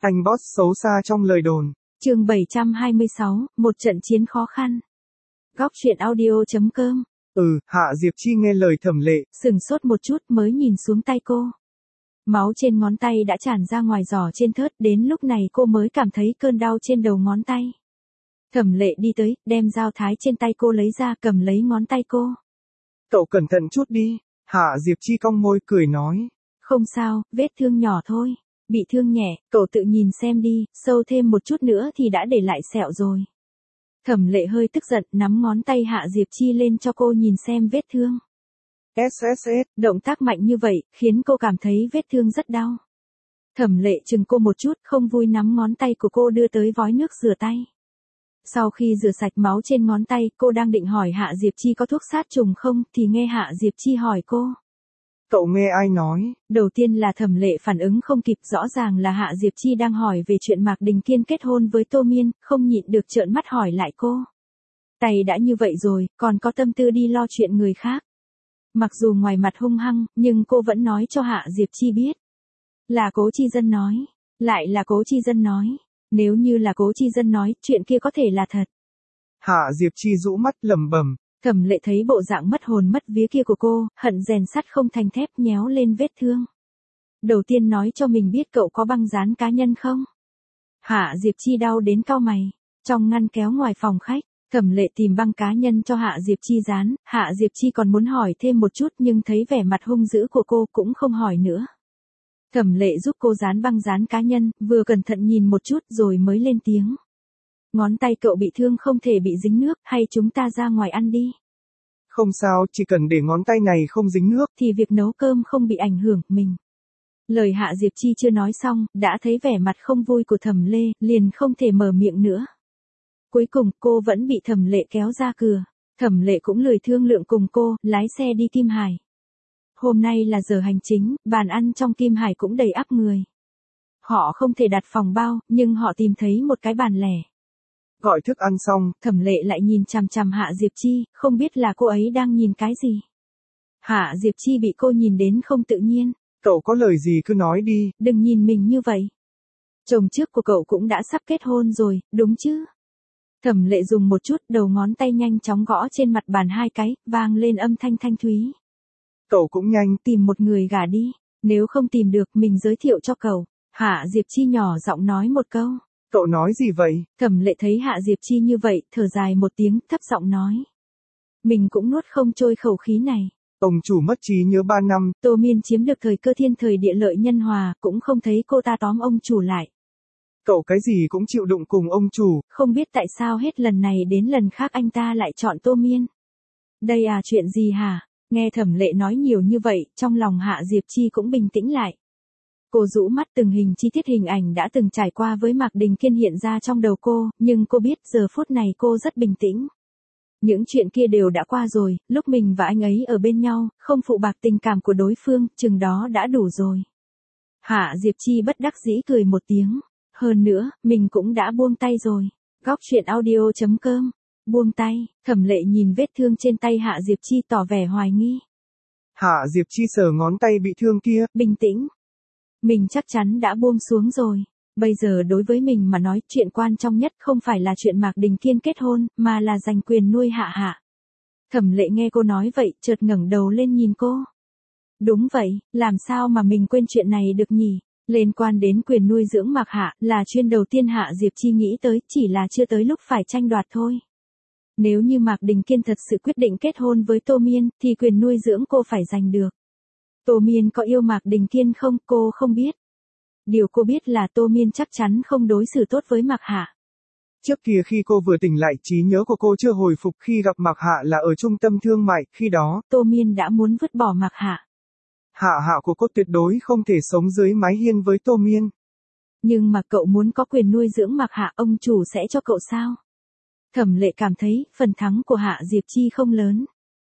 Anh boss xấu xa trong lời đồn. Chương 726, một trận chiến khó khăn. Góc truyện audio.com. Hạ Diệp Chi nghe lời Thẩm Lệ, Sừng sốt một chút mới nhìn xuống tay cô. Máu trên ngón tay đã tràn ra ngoài giỏ trên thớt, đến lúc này cô mới cảm thấy cơn đau trên đầu ngón tay. Thẩm Lệ đi tới, đem dao thái trên tay cô lấy ra, cầm lấy ngón tay cô. cậu cẩn thận chút đi. Hạ Diệp Chi cong môi cười nói. Không sao, vết thương nhỏ thôi. Bị thương nhẹ, cậu tự nhìn xem đi, sâu thêm một chút nữa thì đã để lại sẹo rồi. Thẩm Lệ hơi tức giận, nắm ngón tay Hạ Diệp Chi lên cho cô nhìn xem vết thương. SSS. Động tác mạnh như vậy, khiến cô cảm thấy vết thương rất đau. Thẩm Lệ chừng cô một chút, không vui nắm ngón tay của cô đưa tới vói nước rửa tay. Sau khi rửa sạch máu trên ngón tay, cô đang định hỏi Hạ Diệp Chi có thuốc sát trùng không, thì nghe Hạ Diệp Chi hỏi cô. Cậu nghe ai nói? Đầu tiên là Thẩm Lệ phản ứng không kịp, rõ ràng là Hạ Diệp Chi đang hỏi về chuyện Mạc Đình Kiên kết hôn với Tô Miên, không nhịn được trợn mắt hỏi lại cô. Tay đã như vậy rồi, còn có tâm tư đi lo chuyện người khác. Mặc dù ngoài mặt hung hăng, nhưng cô vẫn nói cho Hạ Diệp Chi biết. Là Cố Chi Dân nói. Lại là Cố Chi Dân nói. Nếu như là Cố Chi Dân nói, chuyện kia có thể là thật. Hạ Diệp Chi rũ mắt lẩm bẩm. Thẩm Lệ thấy bộ dạng mất hồn mất vía kia của cô, hận rèn sắt không thành thép nhéo lên vết thương. Đầu tiên nói cho mình biết cậu có băng dán cá nhân không? Hạ Diệp Chi đau đến cau mày. Trong ngăn kéo ngoài phòng khách, Thẩm Lệ tìm băng cá nhân cho Hạ Diệp Chi dán. Hạ Diệp Chi còn muốn hỏi thêm một chút nhưng thấy vẻ mặt hung dữ của cô cũng không hỏi nữa. Thẩm Lệ giúp cô dán băng dán cá nhân, vừa cẩn thận nhìn một chút rồi mới lên tiếng. Ngón tay cậu bị thương không thể bị dính nước, hay chúng ta ra ngoài ăn đi. Không sao, chỉ cần để ngón tay này không dính nước. Thì việc nấu cơm không bị ảnh hưởng, mình. Lời Hạ Diệp Chi chưa nói xong, đã thấy vẻ mặt không vui của Thẩm Lê, liền không thể mở miệng nữa. Cuối cùng, cô vẫn bị Thẩm Lệ kéo ra cửa. Thẩm Lệ cũng lười thương lượng cùng cô, lái xe đi Kim Hải. Hôm nay là giờ hành chính, bàn ăn trong Kim Hải cũng đầy ắp người. Họ không thể đặt phòng bao, nhưng họ tìm thấy một cái bàn lẻ. Gọi thức ăn xong, Thẩm Lệ lại nhìn chằm chằm Hạ Diệp Chi, không biết là cô ấy đang nhìn cái gì. Hạ Diệp Chi bị cô nhìn đến không tự nhiên. Cậu có lời gì cứ nói đi. Đừng nhìn mình như vậy. Chồng trước của cậu cũng đã sắp kết hôn rồi, đúng chứ? Thẩm Lệ dùng một chút đầu ngón tay nhanh chóng gõ trên mặt bàn hai cái, vang lên âm thanh thanh thúy. Cậu cũng nhanh. Tìm một người gả đi. Nếu không tìm được, mình giới thiệu cho cậu. Hạ Diệp Chi nhỏ giọng nói một câu. Cậu nói gì vậy? Thẩm Lệ thấy Hạ Diệp Chi như vậy, thở dài một tiếng, thấp giọng nói. Mình cũng nuốt không trôi khẩu khí này. Ông chủ mất trí nhớ 3 năm. Tô Miên chiếm được thời cơ thiên thời địa lợi nhân hòa, cũng không thấy cô ta tóm ông chủ lại. Cậu cái gì cũng chịu đụng cùng ông chủ. Không biết tại sao hết lần này đến lần khác anh ta lại chọn Tô Miên. Đây à, chuyện gì hả? Nghe Thẩm Lệ nói nhiều như vậy, trong lòng Hạ Diệp Chi cũng bình tĩnh lại. Cô rũ mắt, từng hình chi tiết hình ảnh đã từng trải qua với Mạc Đình Kiên hiện ra trong đầu cô, nhưng cô biết giờ phút này cô rất bình tĩnh. Những chuyện kia đều đã qua rồi, lúc mình và anh ấy ở bên nhau, không phụ bạc tình cảm của đối phương, chừng đó đã đủ rồi. Hạ Diệp Chi bất đắc dĩ cười một tiếng. Hơn nữa, mình cũng đã buông tay rồi. Góc truyện audio.com. Buông tay. Thẩm Lệ nhìn vết thương trên tay Hạ Diệp Chi tỏ vẻ hoài nghi. Hạ Diệp Chi sờ ngón tay bị thương kia. Bình tĩnh. Mình chắc chắn đã buông xuống rồi. Bây giờ đối với mình mà nói, chuyện quan trọng nhất không phải là chuyện Mạc Đình Kiên kết hôn, mà là giành quyền nuôi Hạ Hạ. Thẩm Lệ nghe cô nói vậy, chợt ngẩng đầu lên nhìn cô. Đúng vậy, làm sao mà mình quên chuyện này được nhỉ? Liên quan đến quyền nuôi dưỡng Mạc Hạ, là chuyện đầu tiên Hạ Diệp Chi nghĩ tới, chỉ là chưa tới lúc phải tranh đoạt thôi. Nếu như Mạc Đình Kiên thật sự quyết định kết hôn với Tô Miên, thì quyền nuôi dưỡng cô phải giành được. Tô Miên có yêu Mạc Đình Kiên không, cô không biết. Điều cô biết là Tô Miên chắc chắn không đối xử tốt với Mạc Hạ. Trước kia khi cô vừa tỉnh lại, trí nhớ của cô chưa hồi phục, khi gặp Mạc Hạ là ở trung tâm thương mại, khi đó, Tô Miên đã muốn vứt bỏ Mạc Hạ. Hạ Hạ của cô tuyệt đối không thể sống dưới mái hiên với Tô Miên. Nhưng mà cậu muốn có quyền nuôi dưỡng Mạc Hạ, ông chủ sẽ cho cậu sao? Thẩm Lệ cảm thấy, phần thắng của Hạ Diệp Chi không lớn.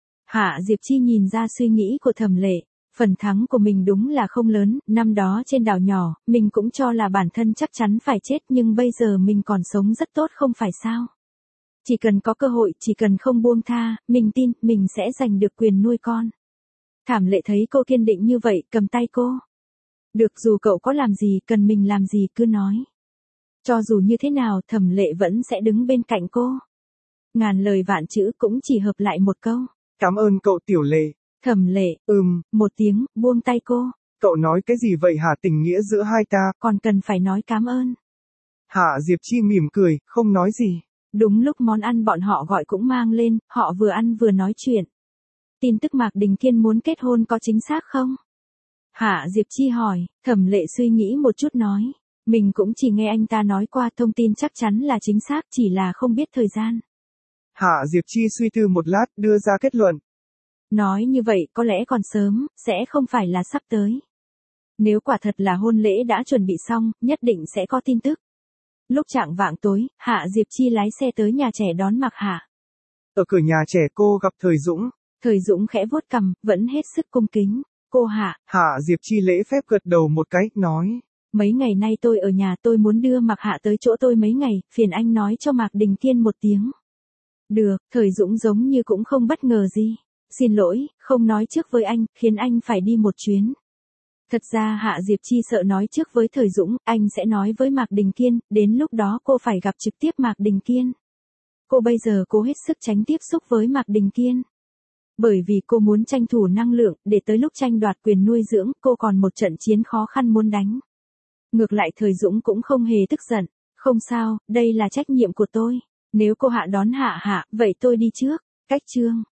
Hạ Diệp Chi nhìn ra suy nghĩ của Thẩm Lệ. Phần thắng của mình đúng là không lớn, năm đó trên đảo nhỏ, mình cũng cho là bản thân chắc chắn phải chết, nhưng bây giờ mình còn sống rất tốt không phải sao? Chỉ cần có cơ hội, chỉ cần không buông tha, mình tin, mình sẽ giành được quyền nuôi con. Thẩm Lệ thấy cô kiên định như vậy, cầm tay cô. Được, dù cậu có làm gì, cần mình làm gì cứ nói. Cho dù như thế nào, Thẩm Lệ vẫn sẽ đứng bên cạnh cô. Ngàn lời vạn chữ cũng chỉ hợp lại một câu. Cảm ơn cậu Tiểu Lệ. Thẩm Lệ, một tiếng, buông tay cô. Cậu nói cái gì vậy hả, tình nghĩa giữa hai ta? Còn cần phải nói cảm ơn. Hạ Diệp Chi mỉm cười, không nói gì. Đúng lúc món ăn bọn họ gọi cũng mang lên, họ vừa ăn vừa nói chuyện. Tin tức Mạc Đình Thiên muốn kết hôn có chính xác không? Hạ Diệp Chi hỏi. Thẩm Lệ suy nghĩ một chút nói. Mình cũng chỉ nghe anh ta nói qua, thông tin chắc chắn là chính xác, chỉ là không biết thời gian. Hạ Diệp Chi suy tư một lát, đưa ra kết luận. Nói như vậy có lẽ còn sớm, sẽ không phải là sắp tới. Nếu quả thật là hôn lễ đã chuẩn bị xong, nhất định sẽ có tin tức. Lúc chạng vạng tối, Hạ Diệp Chi lái xe tới nhà trẻ đón Mạc Hạ. Ở cửa nhà trẻ cô gặp Thời Dũng. Thời Dũng khẽ vuốt cằm, vẫn hết sức cung kính. Cô Hạ. Hạ Diệp Chi lễ phép gật đầu một cái, nói. Mấy ngày nay tôi ở nhà, tôi muốn đưa Mạc Hạ tới chỗ tôi mấy ngày, phiền anh nói cho Mạc Đình Thiên một tiếng. Được, Thời Dũng giống như cũng không bất ngờ gì. Xin lỗi, không nói trước với anh, khiến anh phải đi một chuyến. Thật ra Hạ Diệp Chi sợ nói trước với Thời Dũng, anh sẽ nói với Mạc Đình Kiên, đến lúc đó cô phải gặp trực tiếp Mạc Đình Kiên. Cô bây giờ cố hết sức tránh tiếp xúc với Mạc Đình Kiên. Bởi vì cô muốn tranh thủ năng lượng, để tới lúc tranh đoạt quyền nuôi dưỡng, cô còn một trận chiến khó khăn muốn đánh. Ngược lại Thời Dũng cũng không hề tức giận. Không sao, đây là trách nhiệm của tôi. Nếu cô Hạ đón Hạ, vậy tôi đi trước. Cách chương.